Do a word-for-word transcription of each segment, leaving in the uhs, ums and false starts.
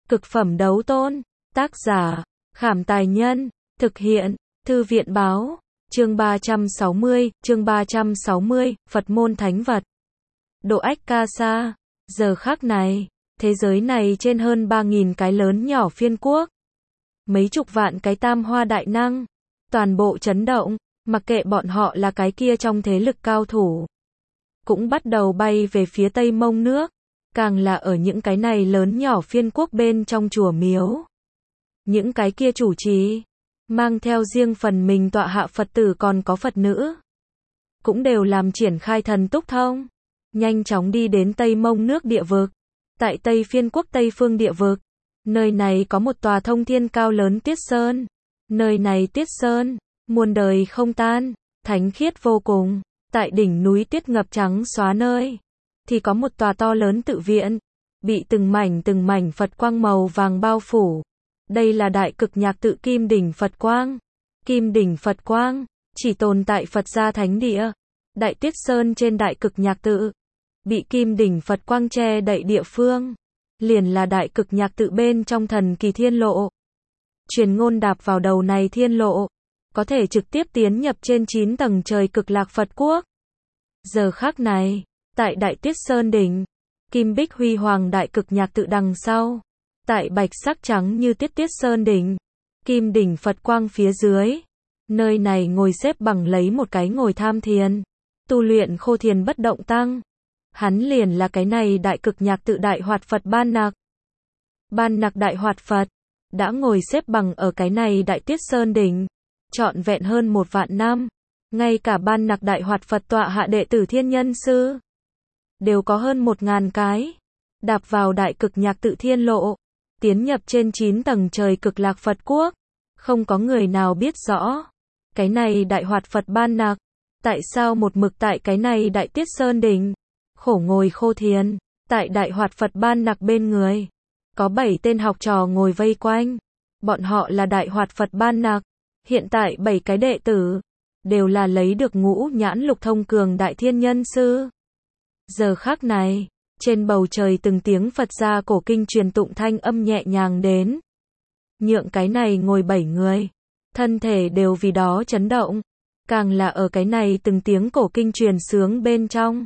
Cực phẩm đấu tôn. Tác giả, Khảm Tài Nhân. Thực hiện, Thư viện Báo. Chương ba trăm sáu mươi, chương ba trăm sáu mươi, Phật môn thánh vật. Độ ách ca sa. Giờ khắc này, thế giới này trên hơn ba nghìn cái lớn nhỏ phiên quốc. Mấy chục vạn cái tam hoa đại năng. Toàn bộ chấn động, mặc kệ bọn họ là cái kia trong thế lực cao thủ. Cũng bắt đầu bay về phía Tây Mông nước. Càng là ở những cái này lớn nhỏ phiên quốc bên trong chùa miếu. Những cái kia chủ trì, mang theo riêng phần mình tọa hạ Phật tử còn có Phật nữ. Cũng đều làm triển khai thần túc thông. Nhanh chóng đi đến Tây Mông nước địa vực. Tại Tây phiên quốc Tây phương địa vực. Nơi này có một tòa thông thiên cao lớn Tiết Sơn. Nơi này Tiết Sơn, muôn đời không tan, thánh khiết vô cùng. Tại đỉnh núi Tiết ngập trắng xóa nơi. Thì có một tòa to lớn tự viện. Bị từng mảnh từng mảnh Phật quang màu vàng bao phủ. Đây là đại cực nhạc tự Kim đỉnh Phật quang. Kim đỉnh Phật quang, chỉ tồn tại Phật gia thánh địa. Đại Tiết Sơn trên đại cực nhạc tự. Bị Kim đỉnh Phật quang che đậy địa phương. Liền là đại cực nhạc tự bên trong thần kỳ thiên lộ. Truyền ngôn đạp vào đầu này thiên lộ. Có thể trực tiếp tiến nhập trên chín tầng trời cực lạc Phật quốc. Giờ khắc này, tại Đại Tiết Sơn đỉnh, kim bích huy hoàng đại cực nhạc tự đằng sau. Tại bạch sắc trắng như Tiết Tiết Sơn đỉnh, kim đỉnh Phật quang phía dưới. Nơi này ngồi xếp bằng lấy một cái ngồi tham thiền. Tu luyện khô thiền bất động tăng. Hắn liền là cái này đại cực nhạc tự đại hoạt Phật Ban Nặc. Ban Nặc đại hoạt Phật, đã ngồi xếp bằng ở cái này Đại Tiết Sơn đỉnh. Trọn vẹn hơn một vạn năm. Ngay cả Ban Nặc đại hoạt Phật tọa hạ đệ tử thiên nhân sư. Đều có hơn một ngàn cái. Đạp vào đại cực nhạc tự thiên lộ. Tiến nhập trên chín tầng trời cực lạc Phật quốc. Không có người nào biết rõ. Cái này đại hoạt Phật Ban Nặc. Tại sao một mực tại cái này Đại Tiết Sơn đỉnh. Khổ ngồi khô thiền. Tại đại hoạt Phật Ban Nặc bên người. Có bảy tên học trò ngồi vây quanh. Bọn họ là đại hoạt Phật Ban Nặc. Hiện tại bảy cái đệ tử. Đều là lấy được ngũ nhãn lục thông cường đại thiên nhân sư. Giờ khắc này, trên bầu trời từng tiếng Phật gia cổ kinh truyền tụng thanh âm nhẹ nhàng đến. Nhượng cái này ngồi bảy người. Thân thể đều vì đó chấn động. Càng là ở cái này từng tiếng cổ kinh truyền sướng bên trong.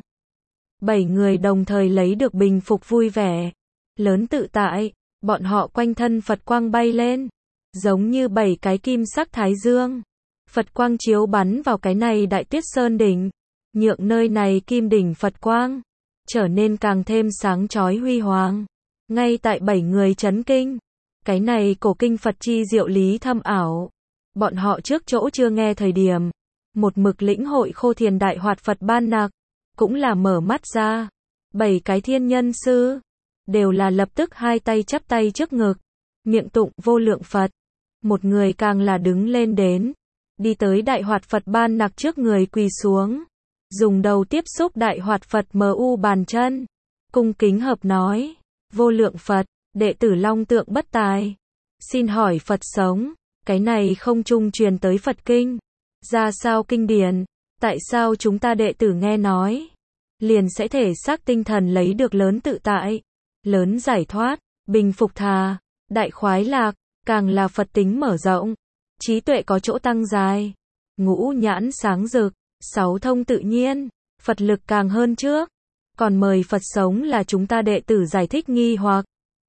Bảy người đồng thời lấy được bình phục vui vẻ. Lớn tự tại, bọn họ quanh thân Phật quang bay lên. Giống như bảy cái kim sắc thái dương. Phật quang chiếu bắn vào cái này Đại Tiết Sơn đỉnh. Nhượng nơi này kim đỉnh Phật quang. Trở nên càng thêm sáng chói huy hoàng. Ngay tại bảy người chấn kinh. Cái này cổ kinh Phật chi diệu lý thâm ảo. Bọn họ trước chỗ chưa nghe thời điểm. Một mực lĩnh hội khô thiền đại hoạt Phật Ban Nặc. Cũng là mở mắt ra. Bảy cái thiên nhân sư. Đều là lập tức hai tay chắp tay trước ngực. Miệng tụng vô lượng Phật. Một người càng là đứng lên đến. Đi tới đại hoạt Phật Ban Nặc trước người quỳ xuống. Dùng đầu tiếp xúc đại hoạt Phật mờ u bàn chân. Cung kính hợp nói. Vô lượng Phật, đệ tử Long Tượng Bất Tài. Xin hỏi Phật sống. Cái này không trung truyền tới Phật kinh. Ra sao kinh điển. Tại sao chúng ta đệ tử nghe nói. Liền sẽ thể xác tinh thần lấy được lớn tự tại. Lớn giải thoát. Bình phục thà. Đại khoái lạc. Càng là Phật tính mở rộng. Trí tuệ có chỗ tăng dài. Ngũ nhãn sáng rực. Sáu thông tự nhiên. Phật lực càng hơn trước. Còn mời Phật sống là chúng ta đệ tử giải thích nghi hoặc.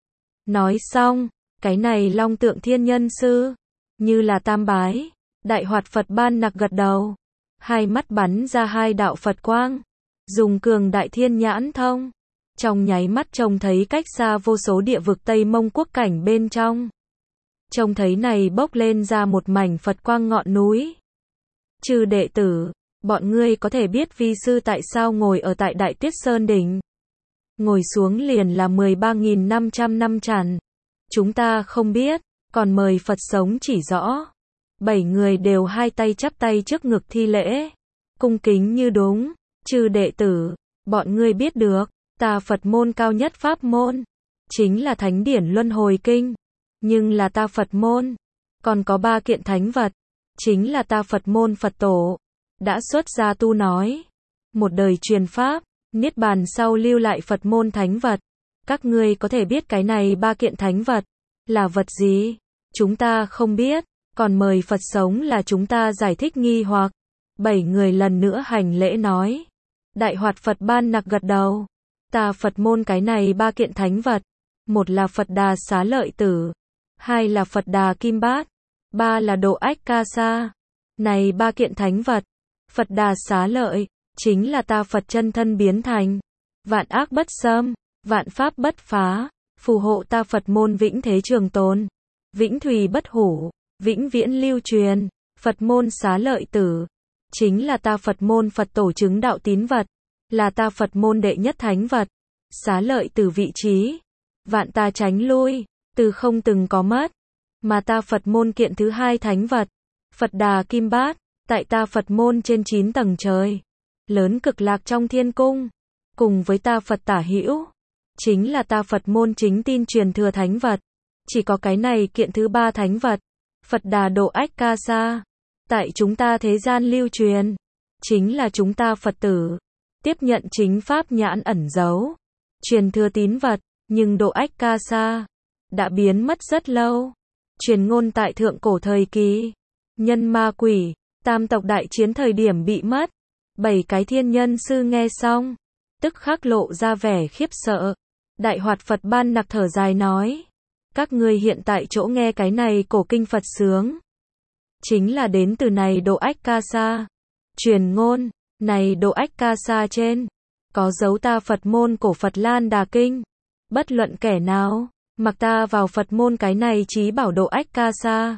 Nói xong. Cái này Long Tượng thiên nhân sư. Như là tam bái. Đại hoạt Phật Ban Nặc gật đầu. Hai mắt bắn ra hai đạo Phật quang. Dùng cường đại thiên nhãn thông. Trong nháy mắt trông thấy cách xa vô số địa vực Tây Mông quốc cảnh bên trong. Trông thấy này bốc lên ra một mảnh Phật quang ngọn núi. Chư đệ tử, bọn ngươi có thể biết vi sư tại sao ngồi ở tại Đại Tiết Sơn đỉnh. Ngồi xuống liền là mười ba nghìn năm trăm năm tràn. Chúng ta không biết, còn mời Phật sống chỉ rõ. Bảy người đều hai tay chắp tay trước ngực thi lễ. Cung kính như đúng. Chư đệ tử, bọn ngươi biết được, ta Phật môn cao nhất pháp môn. Chính là Thánh điển Luân Hồi Kinh. Nhưng là ta Phật môn. Còn có ba kiện thánh vật. Chính là ta Phật môn Phật tổ. Đã xuất gia tu nói. Một đời truyền pháp. Niết bàn sau lưu lại Phật môn thánh vật. Các ngươi có thể biết cái này ba kiện thánh vật là vật gì? Chúng ta không biết, còn mời Phật sống là chúng ta giải thích nghi hoặc. Bảy người lần nữa hành lễ nói. Đại Hoạt Phật Ban Nặc gật đầu. Ta Phật môn cái này ba kiện thánh vật. Một là Phật Đà Xá Lợi Tử. Hai là Phật Đà Kim Bát. Ba là Độ Ách Ca Sa. Này ba kiện thánh vật. Phật Đà Xá Lợi. Chính là ta Phật chân thân biến thành. Vạn ác bất xâm. Vạn pháp bất phá. Phù hộ ta Phật môn vĩnh thế trường tồn. Vĩnh thùy bất hủ. Vĩnh viễn lưu truyền. Phật môn Xá Lợi Tử. Chính là ta Phật môn Phật tổ chứng đạo tín vật. Là ta Phật môn đệ nhất thánh vật. Xá Lợi Tử vị trí. Vạn ta tránh lui. Từ không từng có mất. Mà ta Phật môn kiện thứ hai thánh vật. Phật Đà Kim Bát. Tại ta Phật môn trên chín tầng trời. Lớn cực lạc trong thiên cung. Cùng với ta Phật tả hữu. Chính là ta Phật môn chính tin truyền thừa thánh vật. Chỉ có cái này kiện thứ ba thánh vật. Phật Đà Độ Ách Ca Sa. Tại chúng ta thế gian lưu truyền. Chính là chúng ta Phật tử. Tiếp nhận chính pháp nhãn ẩn giấu. Truyền thừa tín vật. Nhưng Độ Ách Ca Sa. Đã biến mất rất lâu. Truyền ngôn tại thượng cổ thời kỳ. Nhân ma quỷ. Tam tộc đại chiến thời điểm bị mất. Bảy cái thiên nhân sư nghe xong. Tức khắc lộ ra vẻ khiếp sợ. Đại Hoạt Phật Ban Nặc thở dài nói. Các ngươi hiện tại chỗ nghe cái này cổ kinh Phật sướng. Chính là đến từ này Độ Ách Ca Sa. Truyền ngôn, này Độ Ách Ca Sa trên. Có dấu ta Phật môn cổ Phật Lan Đà Kinh. Bất luận kẻ nào, mặc ta vào Phật môn cái này chí bảo Độ Ách Ca Sa.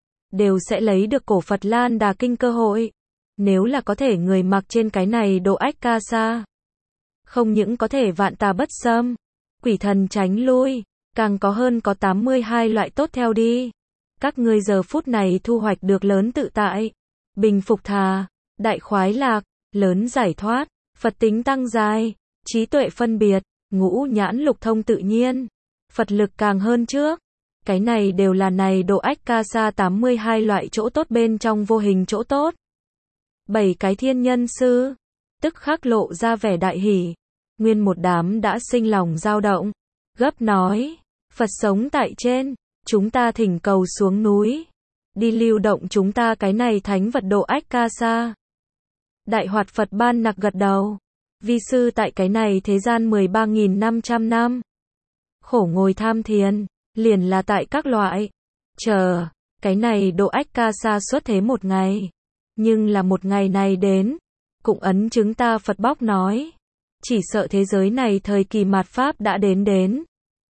Đều sẽ lấy được cổ Phật Lan Đà Kinh cơ hội. Nếu là có thể người mặc trên cái này Độ Ách Ca Sa. Không những có thể vạn tà bất xâm. Quỷ thần tránh lui. Càng có hơn có tám mươi hai loại tốt theo đi. Các ngươi giờ phút này thu hoạch được lớn tự tại. Bình phục thà. Đại khoái lạc. Lớn giải thoát. Phật tính tăng dài. Trí tuệ phân biệt. Ngũ nhãn lục thông tự nhiên. Phật lực càng hơn trước. Cái này đều là này Độ Ách Ca Sa tám mươi hai loại chỗ tốt bên trong vô hình chỗ tốt. Bảy cái thiên nhân sư. Tức khắc lộ ra vẻ đại hỷ. Nguyên một đám đã sinh lòng dao động. Gấp nói. Phật sống tại trên. Chúng ta thỉnh cầu xuống núi. Đi lưu động chúng ta cái này thánh vật Độ Ách Ca Sa. Đại Hoạt Phật Ban Nặc gật đầu. Vi sư tại cái này thế gian mười ba nghìn năm trăm năm. Khổ ngồi tham thiền. Liền là tại các loại. Chờ. Cái này Độ Ách Ca Sa xuất thế một ngày. Nhưng là một ngày này đến. Cũng ấn chứng ta Phật bóc nói. Chỉ sợ thế giới này thời kỳ mạt Pháp đã đến đến.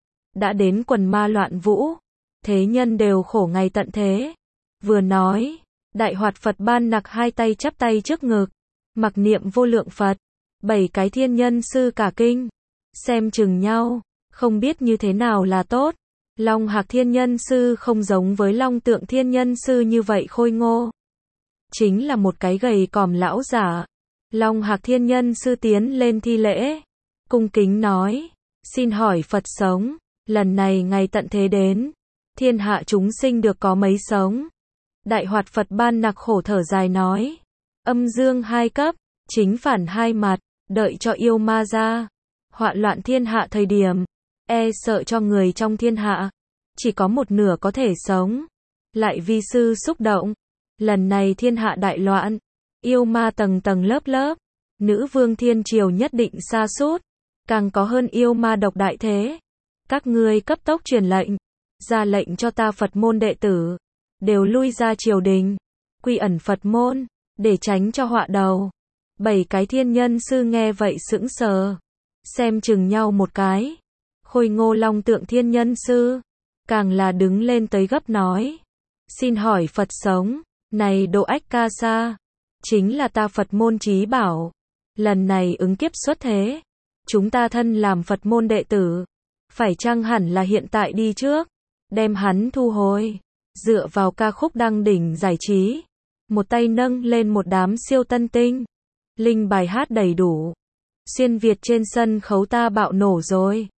Đã đến quần ma loạn vũ. Thế nhân đều khổ ngày tận thế. Vừa nói. Đại Hoạt Phật Ban Nặc hai tay chắp tay trước ngực. Mặc niệm vô lượng Phật. Bảy cái thiên nhân sư cả kinh. Xem chừng nhau. Không biết như thế nào là tốt. Long Hạc thiên nhân sư không giống với Long Tượng thiên nhân sư như vậy khôi ngô. Chính là một cái gầy còm lão giả. Long Hạc thiên nhân sư tiến lên thi lễ. Cung kính nói. Xin hỏi Phật sống. Lần này ngày tận thế đến. Thiên hạ chúng sinh được có mấy sống. Đại Hoạt Phật Ban Nặc khổ thở dài nói. Âm dương hai cấp. Chính phản hai mặt. Đợi cho yêu ma ra. Họa loạn thiên hạ thời điểm. E sợ cho người trong thiên hạ. Chỉ có một nửa có thể sống. Lại vi sư xúc động. Lần này thiên hạ đại loạn. Yêu ma tầng tầng lớp lớp. Nữ vương thiên triều nhất định sa sút. Càng có hơn yêu ma độc đại thế. Các ngươi cấp tốc truyền lệnh. Ra lệnh cho ta Phật môn đệ tử. Đều lui ra triều đình. Quy ẩn Phật môn. Để tránh cho họa đầu. Bảy cái thiên nhân sư nghe vậy sững sờ. Xem chừng nhau một cái. Khôi ngô Long Tượng thiên nhân sư. Càng là đứng lên tới gấp nói. Xin hỏi Phật sống. Này Độ Ách Ca Sa. Chính là ta Phật môn chí bảo. Lần này ứng kiếp xuất thế. Chúng ta thân làm Phật môn đệ tử. Phải chăng hẳn là hiện tại đi trước. Đem hắn thu hồi. Dựa vào ca khúc đăng đỉnh giải trí. Một tay nâng lên một đám siêu tân tinh. Linh bài hát đầy đủ. Xuyên Việt trên sân khấu ta bạo nổ rồi.